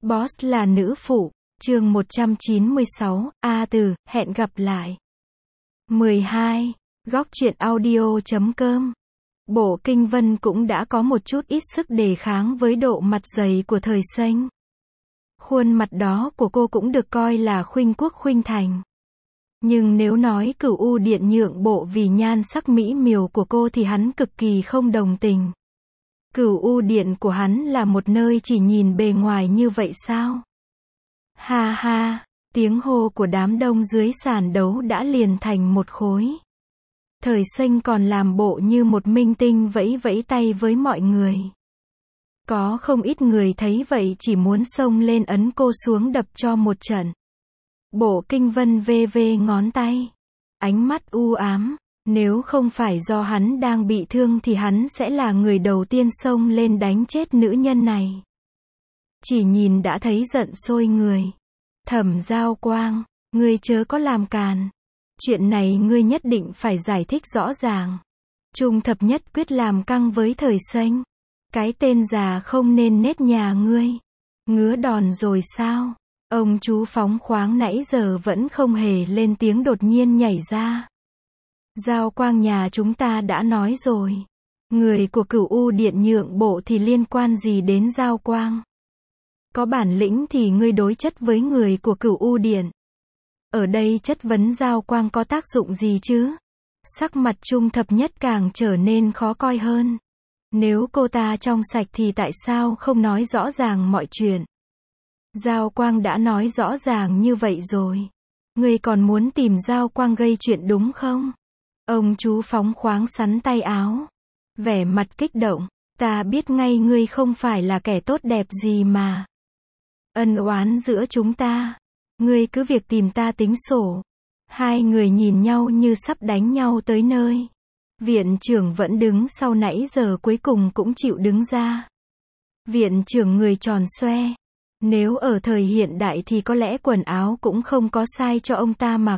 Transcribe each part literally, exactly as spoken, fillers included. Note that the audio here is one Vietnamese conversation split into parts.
Boss là nữ phụ, chương một trăm chín mươi sáu, A Từ, hẹn gặp lại. mười hai. Góc truyện audio chấm com. Bộ Kinh Vân cũng đã có một chút ít sức đề kháng với độ mặt dày của thời Xanh. Khuôn mặt đó của cô cũng được coi là khuynh quốc khuynh thành. Nhưng nếu nói Cửu U Điện nhượng bộ vì nhan sắc mỹ miều của cô thì hắn cực kỳ không đồng tình. Cửu U Điện của hắn là một nơi chỉ nhìn bề ngoài như vậy sao? Ha ha, tiếng hô của đám đông dưới sàn đấu đã liền thành một khối. Thời Xanh còn làm bộ như một minh tinh vẫy vẫy tay với mọi người. Có không ít người thấy vậy chỉ muốn xông lên ấn cô xuống đập cho một trận. Bộ Kinh Vân vê vê ngón tay, ánh mắt u ám. Nếu không phải do hắn đang bị thương thì hắn sẽ là người đầu tiên xông lên đánh chết nữ nhân này. Chỉ nhìn đã thấy giận sôi người. Thẩm Giao Quang, ngươi chớ có làm càn. Chuyện này ngươi nhất định phải giải thích rõ ràng. Trung Thập Nhất quyết làm căng với Thời Xanh. Cái tên già không nên nết nhà ngươi. Ngứa đòn rồi sao? Ông chú phóng khoáng nãy giờ vẫn không hề lên tiếng đột nhiên nhảy ra. Giao Quang nhà chúng ta đã nói rồi. Người của Cửu U Điện nhượng bộ thì liên quan gì đến Giao Quang? Có bản lĩnh thì ngươi đối chất với người của Cửu U Điện. Ở đây chất vấn Giao Quang có tác dụng gì chứ? Sắc mặt Trung Thập Nhất càng trở nên khó coi hơn. Nếu cô ta trong sạch thì tại sao không nói rõ ràng mọi chuyện? Giao Quang đã nói rõ ràng như vậy rồi. Ngươi còn muốn tìm Giao Quang gây chuyện đúng không? Ông chú phóng khoáng sắn tay áo. Vẻ mặt kích động. Ta biết ngay ngươi không phải là kẻ tốt đẹp gì mà. Ân oán giữa chúng ta. Ngươi cứ việc tìm ta tính sổ. Hai người nhìn nhau như sắp đánh nhau tới nơi. Viện trưởng vẫn đứng sau nãy giờ cuối cùng cũng chịu đứng ra. Viện trưởng người tròn xoe. Nếu ở thời hiện đại thì có lẽ quần áo cũng không có sai cho ông ta mặc.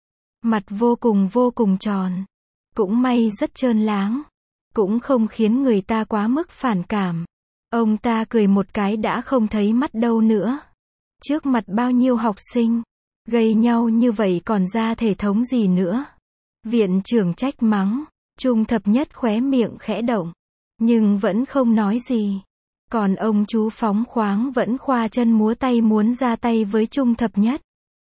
Mặt vô cùng vô cùng tròn. Cũng may rất trơn láng. Cũng không khiến người ta quá mức phản cảm. Ông ta cười một cái đã không thấy mắt đâu nữa. Trước mặt bao nhiêu học sinh. Gây nhau như vậy còn ra thể thống gì nữa. Viện trưởng trách mắng. Trung Thập Nhất khóe miệng khẽ động. Nhưng vẫn không nói gì. Còn ông chú phóng khoáng vẫn khoa chân múa tay muốn ra tay với Trung Thập Nhất.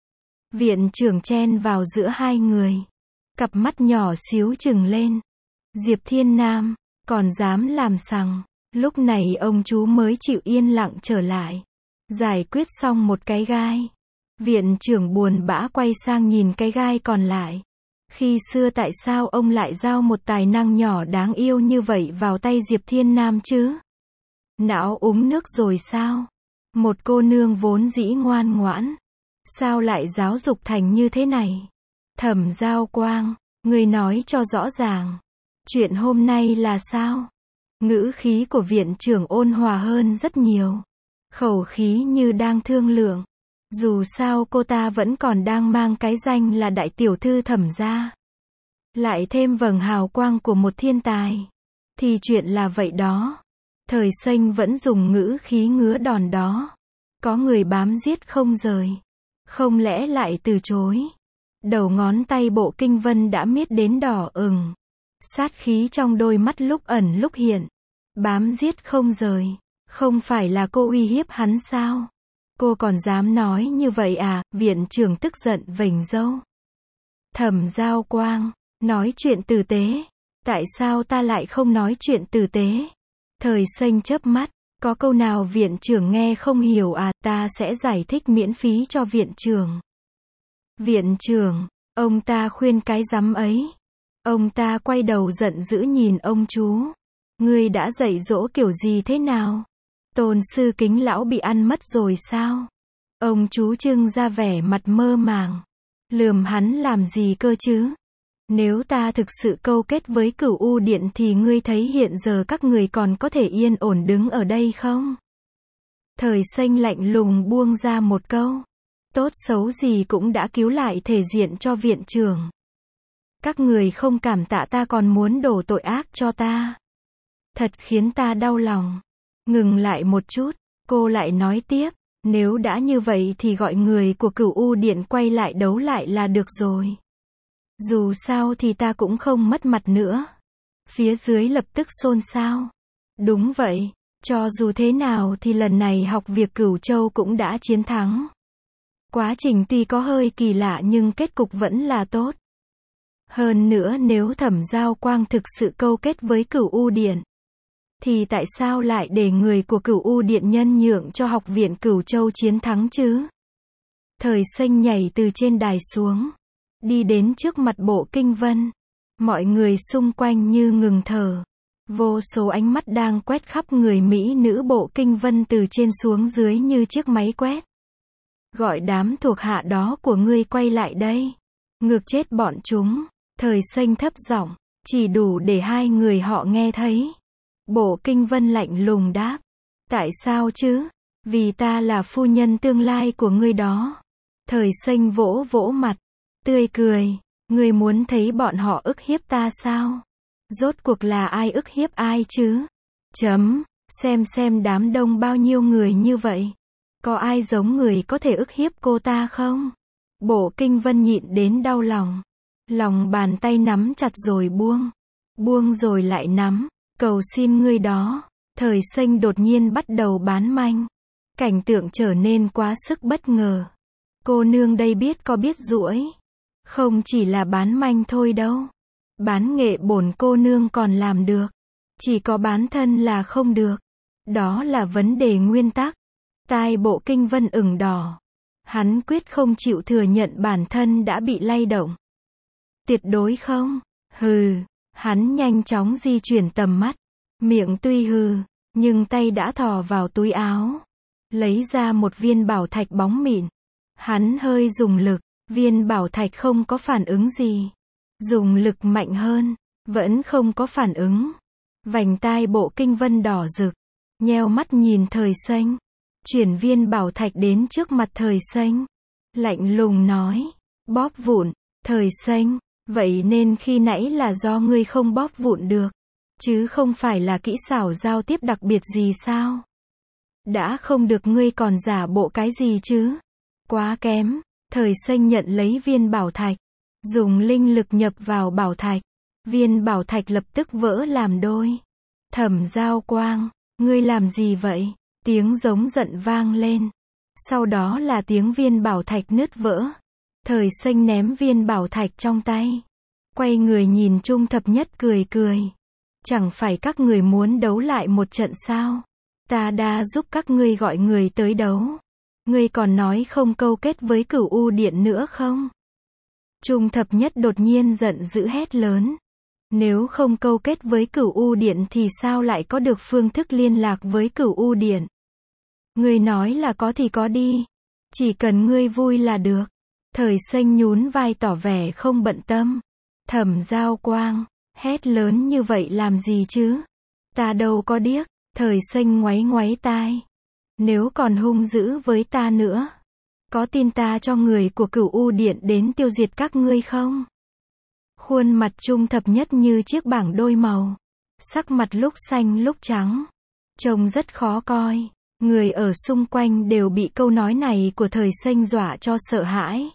Viện trưởng chen vào giữa hai người. Cặp mắt nhỏ xíu trừng lên. Diệp Thiên Nam, còn dám làm sằng. Lúc này ông chú mới chịu yên lặng trở lại. Giải quyết xong một cái gai. Viện trưởng buồn bã quay sang nhìn cái gai còn lại. Khi xưa tại sao ông lại giao một tài năng nhỏ đáng yêu như vậy vào tay Diệp Thiên Nam chứ? Não uống nước rồi sao? Một cô nương vốn dĩ ngoan ngoãn. Sao lại giáo dục thành như thế này? Thẩm Giao Quang, ngươi nói cho rõ ràng. Chuyện hôm nay là sao? Ngữ khí của viện trưởng ôn hòa hơn rất nhiều. Khẩu khí như đang thương lượng. Dù sao cô ta vẫn còn đang mang cái danh là đại tiểu thư Thẩm gia. Lại thêm vầng hào quang của một thiên tài. Thì chuyện là vậy đó. Thời Xanh vẫn dùng ngữ khí ngứa đòn đó. Có người bám giết không rời. Không lẽ lại từ chối. Đầu ngón tay Bộ Kinh Vân đã miết đến đỏ ửng. Sát khí trong đôi mắt lúc ẩn lúc hiện. Bám giết không rời. Không phải là cô uy hiếp hắn sao? Cô còn dám nói như vậy à? Viện trưởng tức giận vểnh râu. Thẩm Giao Quang, nói chuyện tử tế. Tại sao ta lại không nói chuyện tử tế? Thời Xanh chớp mắt. Có câu nào viện trưởng nghe không hiểu à? Ta sẽ giải thích miễn phí cho viện trưởng. Viện trưởng, ông ta khuyên cái rắm ấy. Ông ta quay đầu giận dữ nhìn ông chú. Ngươi đã dạy dỗ kiểu gì thế nào? Tôn sư Kính lão bị ăn mất rồi sao? Ông chú trưng ra vẻ mặt mơ màng. Lườm hắn làm gì cơ chứ? Nếu ta thực sự câu kết với Cửu U Điện thì ngươi thấy hiện giờ các người còn có thể yên ổn đứng ở đây không? Thời Xanh lạnh lùng buông ra một câu. Tốt xấu gì cũng đã cứu lại thể diện cho viện trưởng. Các người không cảm tạ ta còn muốn đổ tội ác cho ta. Thật khiến ta đau lòng. Ngừng lại một chút, cô lại nói tiếp. Nếu đã như vậy thì gọi người của Cửu U Điện quay lại đấu lại là được rồi. Dù sao thì ta cũng không mất mặt nữa. Phía dưới lập tức xôn xao. Đúng vậy, cho dù thế nào thì lần này học việc Cửu Châu cũng đã chiến thắng. Quá trình tuy có hơi kỳ lạ nhưng kết cục vẫn là tốt. Hơn nữa nếu Thẩm Giao Quang thực sự câu kết với Cửu U Điện, thì tại sao lại để người của Cửu U Điện nhân nhượng cho học viện Cửu Châu chiến thắng chứ? Thời Xanh nhảy từ trên đài xuống, đi đến trước mặt Bộ Kinh Vân. Mọi người xung quanh như ngừng thở. Vô số ánh mắt đang quét khắp người mỹ nữ Bộ Kinh Vân từ trên xuống dưới như chiếc máy quét. Gọi đám thuộc hạ đó của ngươi quay lại đây. Ngược chết bọn chúng. Thời Xanh thấp giọng, chỉ đủ để hai người họ nghe thấy. Bộ Kinh Vân lạnh lùng đáp. Tại sao chứ? Vì ta là phu nhân tương lai của ngươi đó. Thời Xanh vỗ vỗ mặt, tươi cười. Ngươi muốn thấy bọn họ ức hiếp ta sao? Rốt cuộc là ai ức hiếp ai chứ? Chấm, xem xem đám đông bao nhiêu người như vậy. Có ai giống người có thể ức hiếp cô ta không? Bộ Kinh Vân nhịn đến đau lòng. Lòng bàn tay nắm chặt rồi buông. Buông rồi lại nắm. Cầu xin ngươi đó. Thời Xanh đột nhiên bắt đầu bán manh. Cảnh tượng trở nên quá sức bất ngờ. Cô nương đây biết có biết duỗi. Không chỉ là bán manh thôi đâu. Bán nghệ bổn cô nương còn làm được. Chỉ có bán thân là không được. Đó là vấn đề nguyên tắc. Tai Bộ Kinh Vân ửng đỏ. Hắn quyết không chịu thừa nhận bản thân đã bị lay động. Tuyệt đối không. Hừ. Hắn nhanh chóng di chuyển tầm mắt. Miệng tuy hừ, nhưng tay đã thò vào túi áo. Lấy ra một viên bảo thạch bóng mịn. Hắn hơi dùng lực. Viên bảo thạch không có phản ứng gì. Dùng lực mạnh hơn. Vẫn không có phản ứng. Vành tai Bộ Kinh Vân đỏ rực. Nheo mắt nhìn Thời Xanh. Chuyển viên bảo thạch đến trước mặt Thời Xanh. Lạnh lùng nói. Bóp vụn. Thời Xanh. Vậy nên khi nãy là do ngươi không bóp vụn được. Chứ không phải là kỹ xảo giao tiếp đặc biệt gì sao? Đã không được ngươi còn giả bộ cái gì chứ? Quá kém. Thời Xanh nhận lấy viên bảo thạch. Dùng linh lực nhập vào bảo thạch. Viên bảo thạch lập tức vỡ làm đôi. Thẩm Giao Quang. Ngươi làm gì vậy? Tiếng giống giận vang lên. Sau đó là tiếng viên bảo thạch nứt vỡ. Thời Xanh ném viên bảo thạch trong tay. Quay người nhìn Trung Thập Nhất cười cười. Chẳng phải các người muốn đấu lại một trận sao? Ta đã giúp các ngươi gọi người tới đấu. Ngươi còn nói không câu kết với Cửu U Điện nữa không? Trung Thập Nhất đột nhiên giận dữ hét lớn. Nếu không câu kết với Cửu U Điện thì sao lại có được phương thức liên lạc với Cửu U Điện? Ngươi nói là có thì có đi. Chỉ cần ngươi vui là được. Thời Xanh nhún vai tỏ vẻ không bận tâm. Thẩm Giao Quang, hét lớn như vậy làm gì chứ? Ta đâu có điếc. Thời Xanh ngoáy ngoáy tai. Nếu còn hung dữ với ta nữa, có tin ta cho người của Cửu U Điện đến tiêu diệt các ngươi không? Khuôn mặt Trung Thập Nhất như chiếc bảng đôi màu. Sắc mặt lúc xanh lúc trắng. Trông rất khó coi. Người ở xung quanh đều bị câu nói này của Thời Xanh dọa cho sợ hãi.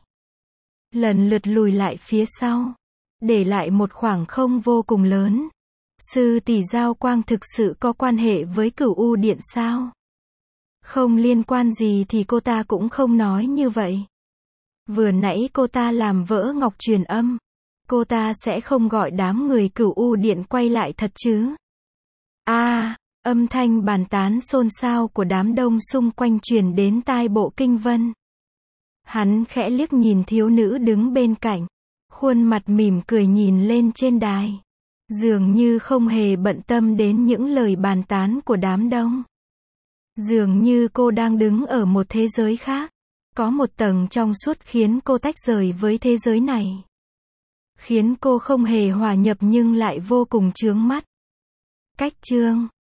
Lần lượt lùi lại phía sau. Để lại một khoảng không vô cùng lớn. Sư tỷ Giao Quang thực sự có quan hệ với Cửu U Điện sao? Không liên quan gì thì cô ta cũng không nói như vậy. Vừa nãy cô ta làm vỡ ngọc truyền âm. Cô ta sẽ không gọi đám người Cửu U Điện quay lại thật chứ? A, à, âm thanh bàn tán xôn xao của đám đông xung quanh truyền đến tai Bộ Kinh Vân. Hắn khẽ liếc nhìn thiếu nữ đứng bên cạnh. Khuôn mặt mỉm cười nhìn lên trên đài. Dường như không hề bận tâm đến những lời bàn tán của đám đông. Dường như cô đang đứng ở một thế giới khác. Có một tầng trong suốt khiến cô tách rời với thế giới này. Khiến cô không hề hòa nhập nhưng lại vô cùng chướng mắt. Cách chương